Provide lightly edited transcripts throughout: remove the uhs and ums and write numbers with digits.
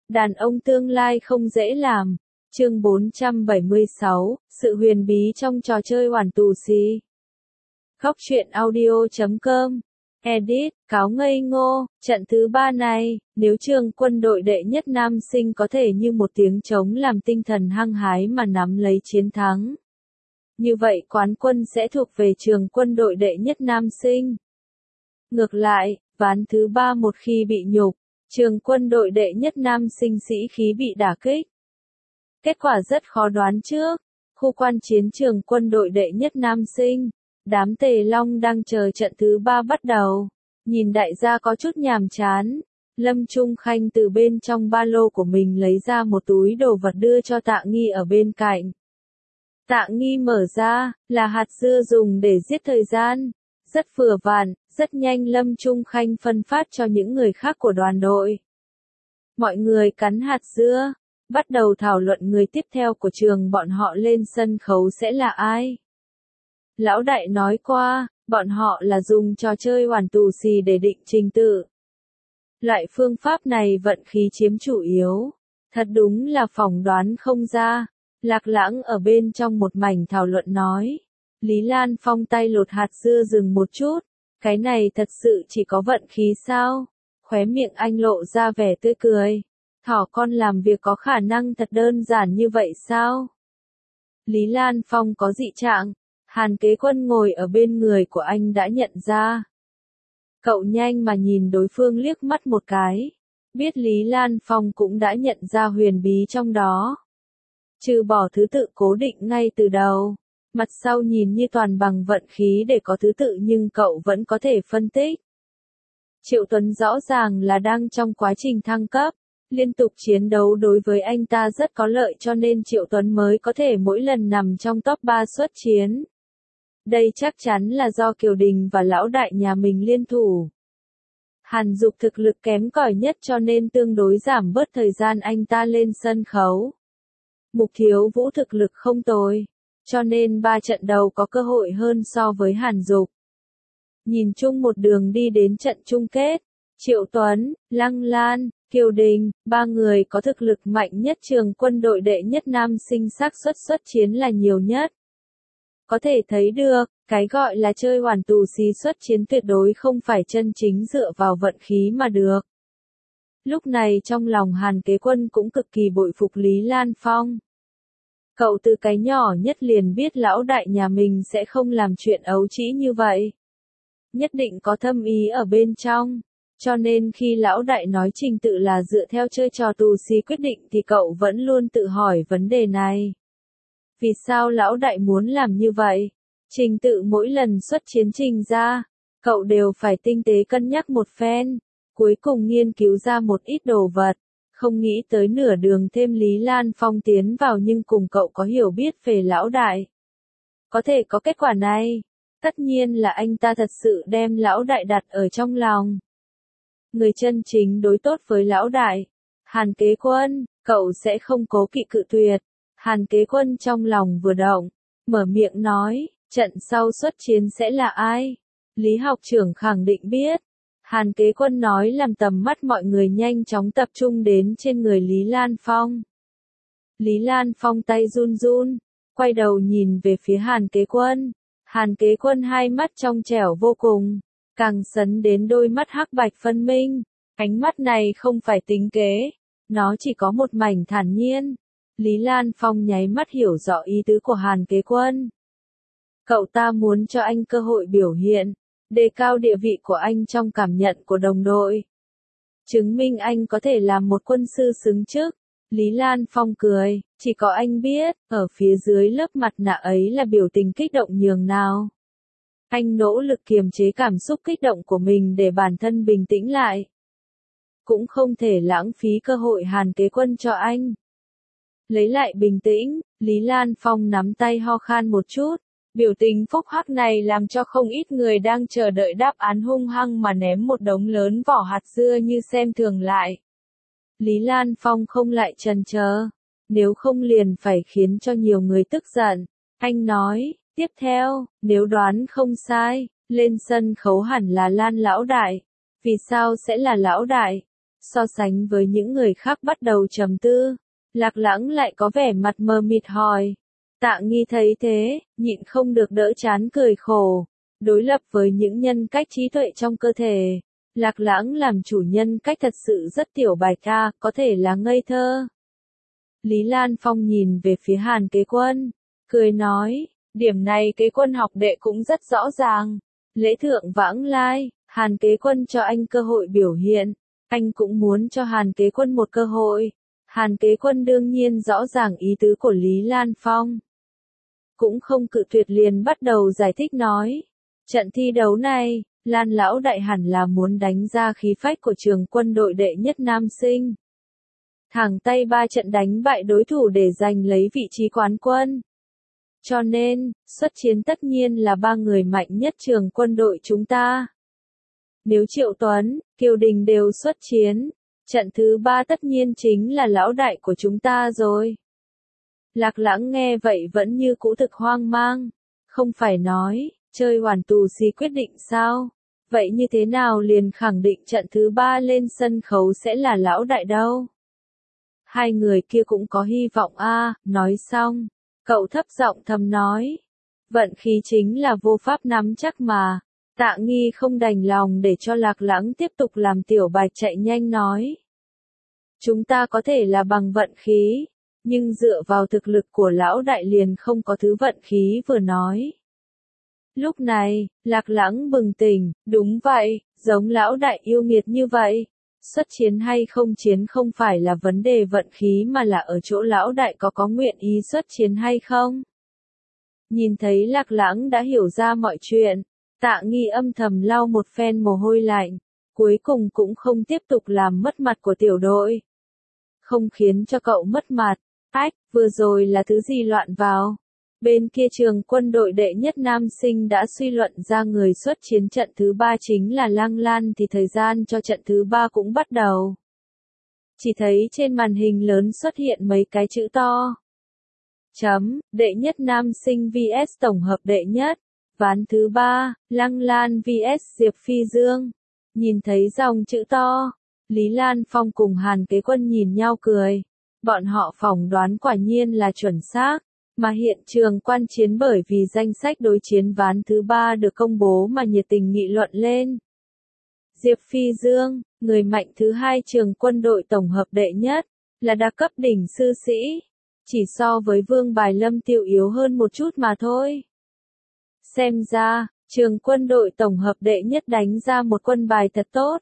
Đàn ông tương lai không dễ làm. Chương 476, sự huyền bí trong trò chơi hoàn tù xì. Góc truyện audio.com. Edit, cáo ngây ngô, trận thứ 3 này, nếu Trường Quân đội đệ nhất nam sinh có thể như một tiếng trống làm tinh thần hăng hái mà nắm lấy chiến thắng. Như vậy quán quân sẽ thuộc về Trường Quân đội đệ nhất nam sinh. Ngược lại, ván thứ 3 một khi bị nhục, Trường Quân đội đệ nhất nam sinh sĩ khí bị đả kích. Kết quả rất khó đoán trước. Khu quan chiến Trường Quân đội đệ nhất nam sinh, đám Tề Long đang chờ trận thứ 3 bắt đầu. Nhìn đại gia có chút nhàm chán, Lâm Trung Khanh từ bên trong ba lô của mình lấy ra một túi đồ vật đưa cho Tạ Nghi ở bên cạnh. Tạ Nghi mở ra, là hạt dưa dùng để giết thời gian. Rất vừa vặn, rất nhanh Lâm Trung Khanh phân phát cho những người khác của đoàn đội. Mọi người cắn hạt dưa, bắt đầu thảo luận người tiếp theo của trường bọn họ lên sân khấu sẽ là ai. Lão đại nói qua, bọn họ là dùng trò chơi hoàn tù xì để định trình tự. Loại phương pháp này vận khí chiếm chủ yếu. Thật đúng là phỏng đoán không ra. Lạc Lãng ở bên trong một mảnh thảo luận nói. Lý Lan Phong tay lột hạt dưa dừng một chút. Cái này thật sự chỉ có vận khí sao? Khóe miệng anh lộ ra vẻ tươi cười. Thỏ con làm việc có khả năng thật đơn giản như vậy sao? Lý Lan Phong có dị trạng. Hàn Kế Quân ngồi ở bên người của anh đã nhận ra. Cậu nhanh mà nhìn đối phương liếc mắt một cái. Biết Lý Lan Phong cũng đã nhận ra huyền bí trong đó. Trừ bỏ thứ tự cố định ngay từ đầu. Mặt sau nhìn như toàn bằng vận khí để có thứ tự nhưng cậu vẫn có thể phân tích. Triệu Tuấn rõ ràng là đang trong quá trình thăng cấp. Liên tục chiến đấu đối với anh ta rất có lợi cho nên Triệu Tuấn mới có thể mỗi lần nằm trong top 3 xuất chiến. Đây chắc chắn là do Kiều Đình và lão đại nhà mình liên thủ. Hàn Dục thực lực kém cỏi nhất cho nên tương đối giảm bớt thời gian anh ta lên sân khấu. Mục Thiếu Vũ thực lực không tồi, cho nên 3 trận đầu có cơ hội hơn so với Hàn Dục. Nhìn chung một đường đi đến trận chung kết, Triệu Tuấn, Lăng Lan, Kiều Đình, 3 người có thực lực mạnh nhất Trường Quân đội đệ nhất nam sinh xác suất xuất chiến là nhiều nhất. Có thể thấy được, cái gọi là chơi hoàn tù xì xuất chiến tuyệt đối không phải chân chính dựa vào vận khí mà được. Lúc này trong lòng Hàn Kế Quân cũng cực kỳ bội phục Lý Lan Phong. Cậu từ cái nhỏ nhất liền biết lão đại nhà mình sẽ không làm chuyện ấu trĩ như vậy. Nhất định có thâm ý ở bên trong. Cho nên khi lão đại nói trình tự là dựa theo chơi trò tù xì quyết định thì cậu vẫn luôn tự hỏi vấn đề này. Vì sao lão đại muốn làm như vậy? Trình tự mỗi lần xuất chiến trình ra, cậu đều phải tinh tế cân nhắc một phen, cuối cùng nghiên cứu ra một ít đồ vật, không nghĩ tới nửa đường thêm Lý Lan Phong tiến vào nhưng cùng cậu có hiểu biết về lão đại. Có thể có kết quả này, tất nhiên là anh ta thật sự đem lão đại đặt ở trong lòng. Người chân chính đối tốt với lão đại, Hàn Kế Quân, cậu sẽ không cố kỵ cự tuyệt. Hàn Kế Quân trong lòng vừa động, mở miệng nói, trận sau xuất chiến sẽ là ai? Lý học trưởng khẳng định biết. Hàn Kế Quân nói làm tầm mắt mọi người nhanh chóng tập trung đến trên người Lý Lan Phong. Lý Lan Phong tay run run, quay đầu nhìn về phía Hàn Kế Quân. Hàn Kế Quân hai mắt trong trẻo vô cùng, càng sấn đến đôi mắt hắc bạch phân minh. Ánh mắt này không phải tính kế, nó chỉ có một mảnh thản nhiên. Lý Lan Phong nháy mắt hiểu rõ ý tứ của Hàn Kế Quân. Cậu ta muốn cho anh cơ hội biểu hiện, đề cao địa vị của anh trong cảm nhận của đồng đội. Chứng minh anh có thể làm một quân sư xứng chức. Lý Lan Phong cười, chỉ có anh biết, ở phía dưới lớp mặt nạ ấy là biểu tình kích động nhường nào. Anh nỗ lực kiềm chế cảm xúc kích động của mình để bản thân bình tĩnh lại. Cũng không thể lãng phí cơ hội Hàn Kế Quân cho anh. Lấy lại bình tĩnh, Lý Lan Phong nắm tay ho khan một chút. Biểu tình phúc hắc này làm cho không ít người đang chờ đợi đáp án hung hăng mà ném một đống lớn vỏ hạt dưa như xem thường lại. Lý Lan Phong không lại chần chờ, nếu không liền phải khiến cho nhiều người tức giận. Anh nói, tiếp theo, nếu đoán không sai, lên sân khấu hẳn là Lan lão đại. Vì sao sẽ là lão đại? So sánh với những người khác bắt đầu trầm tư, Lạc Lãng lại có vẻ mặt mờ mịt hỏi. Tạ Nghi thấy thế, nhịn không được đỡ chán cười khổ. Đối lập với những nhân cách trí tuệ trong cơ thể, Lạc Lãng làm chủ nhân cách thật sự rất tiểu bạch ca, có thể là ngây thơ. Lý Lan Phong nhìn về phía Hàn Kế Quân, cười nói, điểm này Kế Quân học đệ cũng rất rõ ràng. Lễ thượng vãng lai, Hàn Kế Quân cho anh cơ hội biểu hiện, anh cũng muốn cho Hàn Kế Quân một cơ hội. Hàn Kế Quân đương nhiên rõ ràng ý tứ của Lý Lan Phong. Cũng không cự tuyệt liền bắt đầu giải thích nói. Trận thi đấu này, Lan lão đại hẳn là muốn đánh ra khí phách của trường quân đội đệ nhất nam sinh. Thẳng tay 3 trận đánh bại đối thủ để giành lấy vị trí quán quân. Cho nên, xuất chiến tất nhiên là 3 người mạnh nhất trường quân đội chúng ta. Nếu Triệu Tuấn, Kiều Đình đều xuất chiến, trận thứ 3 tất nhiên chính là lão đại của chúng ta rồi. Lạc Lãng nghe vậy vẫn như cũ thực hoang mang. Không phải nói, chơi hoàn tù xì quyết định sao? Vậy như thế nào liền khẳng định trận thứ 3 lên sân khấu sẽ là lão đại đâu? Hai người kia cũng có hy vọng a. Nói xong, cậu thấp giọng thầm nói. Vận khí chính là vô pháp nắm chắc mà. Tạ Nghi không đành lòng để cho Lạc Lãng tiếp tục làm tiểu bạch chạy nhanh nói. Chúng ta có thể là bằng vận khí, nhưng dựa vào thực lực của lão đại liền không có thứ vận khí vừa nói. Lúc này, Lạc Lãng bừng tỉnh, đúng vậy, giống lão đại yêu nghiệt như vậy. Xuất chiến hay không chiến không phải là vấn đề vận khí mà là ở chỗ lão đại có nguyện ý xuất chiến hay không. Nhìn thấy Lạc Lãng đã hiểu ra mọi chuyện, Tạ Nghi âm thầm lau một phen mồ hôi lạnh, cuối cùng cũng không tiếp tục làm mất mặt của tiểu đội. Không khiến cho cậu mất mặt, ách, vừa rồi là thứ gì loạn vào. Bên kia trường quân đội đệ nhất nam sinh đã suy luận ra người xuất chiến trận thứ 3 chính là Lăng Lan thì thời gian cho trận thứ 3 cũng bắt đầu. Chỉ thấy trên màn hình lớn xuất hiện mấy cái chữ to. Đệ nhất nam sinh vs tổng hợp đệ nhất. Ván thứ 3, Lăng Lan vs Diệp Phi Dương. Nhìn thấy dòng chữ to, Lý Lan Phong cùng Hàn Kế Quân nhìn nhau cười. Bọn họ phỏng đoán quả nhiên là chuẩn xác, mà hiện trường quan chiến bởi vì danh sách đối chiến ván thứ 3 được công bố mà nhiệt tình nghị luận lên. Diệp Phi Dương, người mạnh thứ 2 trường quân đội tổng hợp đệ nhất, là đa cấp đỉnh sư sĩ. Chỉ so với Vương Bài Lâm Tiêu yếu hơn một chút mà thôi. Xem ra, trường quân đội tổng hợp đệ nhất đánh ra một quân bài thật tốt.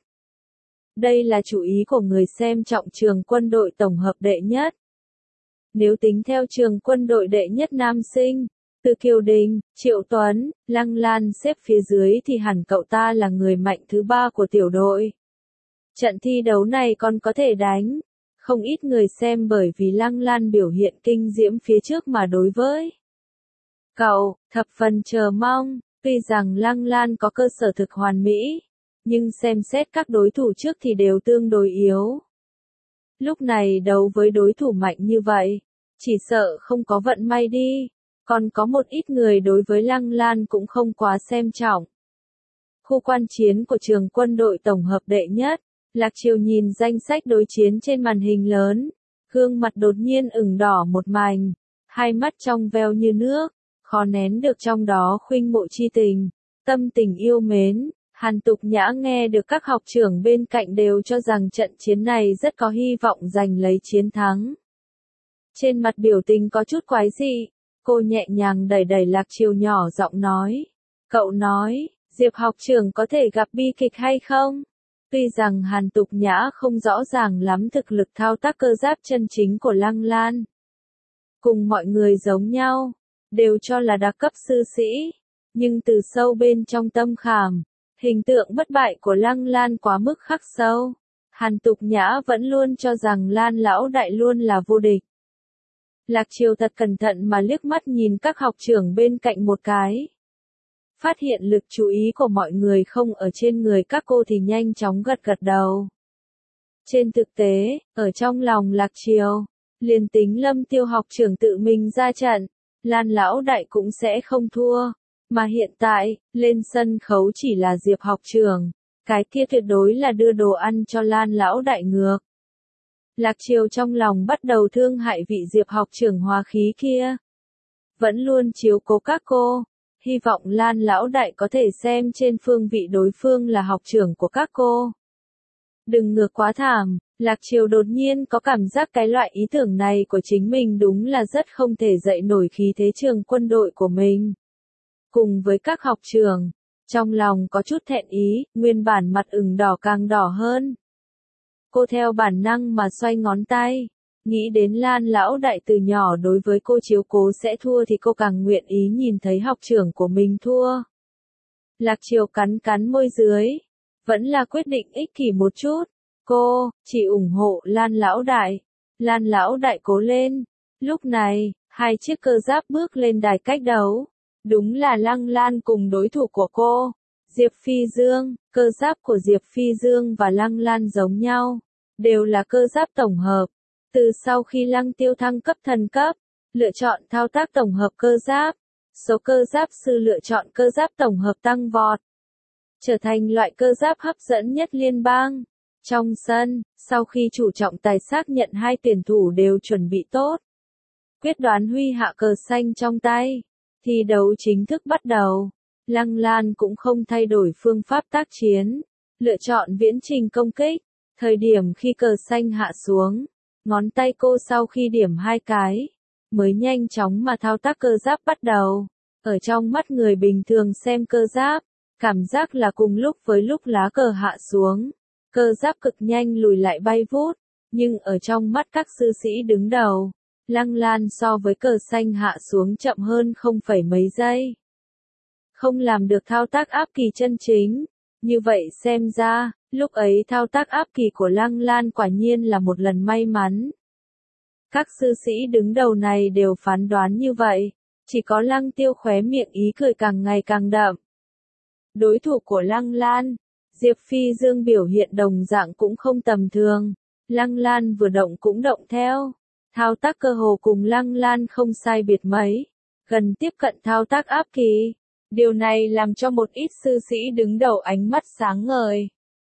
Đây là chủ ý của người xem trọng trường quân đội tổng hợp đệ nhất. Nếu tính theo trường quân đội đệ nhất nam sinh, từ Kiều Đình, Triệu Tuấn, Lăng Lan xếp phía dưới thì hẳn cậu ta là người mạnh thứ 3 của tiểu đội. Trận thi đấu này còn có thể đánh. Không ít người xem bởi vì Lăng Lan biểu hiện kinh diễm phía trước mà đối với cậu, thập phần chờ mong. Tuy rằng Lăng Lan có cơ sở thực hoàn mỹ, nhưng xem xét các đối thủ trước thì đều tương đối yếu. Lúc này đấu với đối thủ mạnh như vậy, chỉ sợ không có vận may đi. Còn có một ít người đối với Lăng Lan cũng không quá xem trọng. Khu quan chiến của trường quân đội tổng hợp đệ nhất, Lạc Triều nhìn danh sách đối chiến trên màn hình lớn, gương mặt đột nhiên ửng đỏ một mảnh, hai mắt trong veo như nước, khó nén được trong đó khuynh mộ chi tình, tâm tình yêu mến. Hàn Tục Nhã nghe được các học trưởng bên cạnh đều cho rằng trận chiến này rất có hy vọng giành lấy chiến thắng. Trên mặt biểu tình có chút quái dị, cô nhẹ nhàng đẩy đẩy Lạc Triều nhỏ giọng nói. Cậu nói, Diệp học trưởng có thể gặp bi kịch hay không? Tuy rằng Hàn Tục Nhã không rõ ràng lắm thực lực thao tác cơ giáp chân chính của Lăng Lan. Cùng mọi người giống nhau, đều cho là đa cấp sư sĩ, nhưng từ sâu bên trong tâm khảm, hình tượng bất bại của Lăng Lan quá mức khắc sâu. Hàn Tục Nhã vẫn luôn cho rằng Lan lão đại luôn là vô địch. Lạc Triều thật cẩn thận mà liếc mắt nhìn các học trưởng bên cạnh một cái. Phát hiện lực chú ý của mọi người không ở trên người các cô thì nhanh chóng gật gật đầu. Trên thực tế, ở trong lòng Lạc Triều, liền tính Lâm Tiêu học trưởng tự mình ra trận, Lan lão đại cũng sẽ không thua. Mà hiện tại, lên sân khấu chỉ là Diệp học trưởng, Cái kia tuyệt đối là đưa đồ ăn cho Lan lão đại ngược. Lạc Triều trong lòng bắt đầu thương hại vị Diệp học trưởng hòa khí kia. Vẫn luôn chiếu cố các cô, hy vọng Lan lão đại có thể xem trên phương vị đối phương là học trưởng của các cô. Đừng ngược quá thảm, Lạc Triều đột nhiên có cảm giác cái loại ý tưởng này của chính mình đúng là rất không thể dậy nổi khí thế trường quân đội của mình. Cùng với các học trưởng, trong lòng có chút thẹn ý, nguyên bản mặt ửng đỏ càng đỏ hơn. Cô theo bản năng mà xoay ngón tay, nghĩ đến Lan lão đại từ nhỏ đối với cô chiếu cố sẽ thua thì cô càng nguyện ý nhìn thấy học trưởng của mình thua. Lạc Triều cắn cắn môi dưới, vẫn là quyết định ích kỷ một chút. Cô chỉ ủng hộ Lan lão đại. Lan lão đại cố lên. Lúc này, hai chiếc cơ giáp bước lên đài cách đấu. Đúng là Lăng Lan cùng đối thủ của cô, Diệp Phi Dương. Cơ giáp của Diệp Phi Dương và Lăng Lan giống nhau, đều là cơ giáp tổng hợp. Từ sau khi Lăng Tiêu thăng cấp thần cấp, lựa chọn thao tác tổng hợp cơ giáp, số cơ giáp sư lựa chọn cơ giáp tổng hợp tăng vọt, trở thành loại cơ giáp hấp dẫn nhất liên bang. Trong sân, sau khi chủ trọng tài xác nhận hai tuyển thủ đều chuẩn bị tốt, quyết đoán huy hạ cờ xanh trong tay, thi đấu chính thức bắt đầu. Lăng Lan cũng không thay đổi phương pháp tác chiến, lựa chọn viễn trình công kích. Thời điểm khi cờ xanh hạ xuống, ngón tay cô sau khi điểm hai cái, mới nhanh chóng mà thao tác cơ giáp bắt đầu. Ở trong mắt người bình thường xem cơ giáp, cảm giác là cùng lúc với lúc lá cờ hạ xuống, cơ giáp cực nhanh lùi lại bay vút, nhưng ở trong mắt các sư sĩ đứng đầu, Lăng Lan so với cờ xanh hạ xuống chậm hơn không phẩy mấy giây. Không làm được thao tác áp kỳ chân chính, như vậy xem ra, lúc ấy thao tác áp kỳ của Lăng Lan quả nhiên là một lần may mắn. Các sư sĩ đứng đầu này đều phán đoán như vậy, chỉ có Lăng Tiêu khóe miệng ý cười càng ngày càng đậm. Đối thủ của Lăng Lan, Diệp Phi Dương biểu hiện đồng dạng cũng không tầm thường, Lăng Lan vừa động cũng động theo, thao tác cơ hồ cùng Lăng Lan không sai biệt mấy, gần tiếp cận thao tác áp kỳ. Điều này làm cho một ít sư sĩ đứng đầu ánh mắt sáng ngời.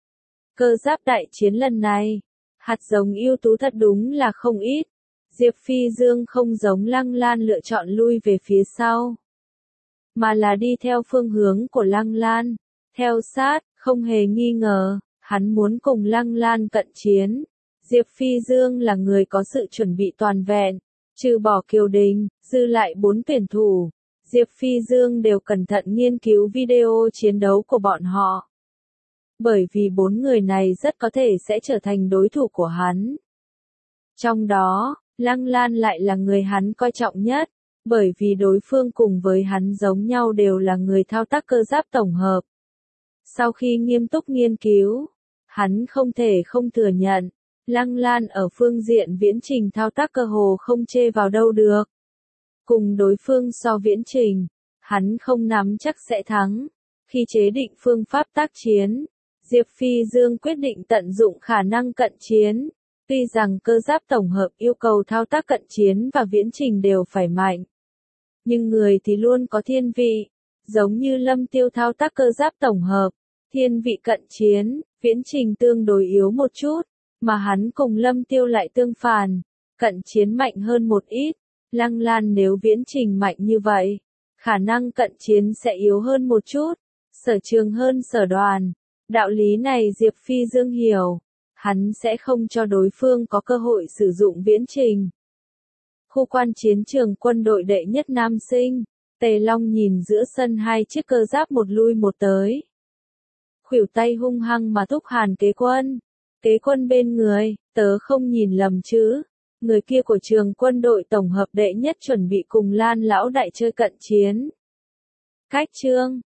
Cơ giáp đại chiến lần này, hạt giống ưu tú thật đúng là không ít. Diệp Phi Dương không giống Lăng Lan lựa chọn lui về phía sau, mà là đi theo phương hướng của Lăng Lan, theo sát, không hề nghi ngờ, hắn muốn cùng Lăng Lan cận chiến. Diệp Phi Dương là người có sự chuẩn bị toàn vẹn, trừ bỏ Kiều Đình, dư lại 4 tuyển thủ. Diệp Phi Dương đều cẩn thận nghiên cứu video chiến đấu của bọn họ. Bởi vì 4 người này rất có thể sẽ trở thành đối thủ của hắn. Trong đó, Lăng Lan lại là người hắn coi trọng nhất, bởi vì đối phương cùng với hắn giống nhau đều là người thao tác cơ giáp tổng hợp. Sau khi nghiêm túc nghiên cứu, hắn không thể không thừa nhận, Lăng Lan ở phương diện viễn trình thao tác cơ hồ không chê vào đâu được. Cùng đối phương so viễn trình, hắn không nắm chắc sẽ thắng. Khi chế định phương pháp tác chiến, Diệp Phi Dương quyết định tận dụng khả năng cận chiến. Tuy rằng cơ giáp tổng hợp yêu cầu thao tác cận chiến và viễn trình đều phải mạnh, nhưng người thì luôn có thiên vị. Giống như Lâm Tiêu thao tác cơ giáp tổng hợp, thiên vị cận chiến, viễn trình tương đối yếu một chút, mà hắn cùng Lâm Tiêu lại tương phản, cận chiến mạnh hơn một ít. Lăng Lan nếu viễn trình mạnh như vậy, khả năng cận chiến sẽ yếu hơn một chút, sở trường hơn sở đoàn. Đạo lý này Diệp Phi Dương hiểu, hắn sẽ không cho đối phương có cơ hội sử dụng viễn trình. Khu quan chiến trường quân đội đệ nhất nam sinh, Tề Long nhìn giữa sân hai chiếc cơ giáp một lui một tới. Khuỷu tay hung hăng mà thúc Hàn Kế Quân. Kế Quân bên người, tớ không nhìn lầm chứ. Người kia của trường quân đội tổng hợp đệ nhất chuẩn bị cùng Lan lão đại chơi cận chiến. Cách chương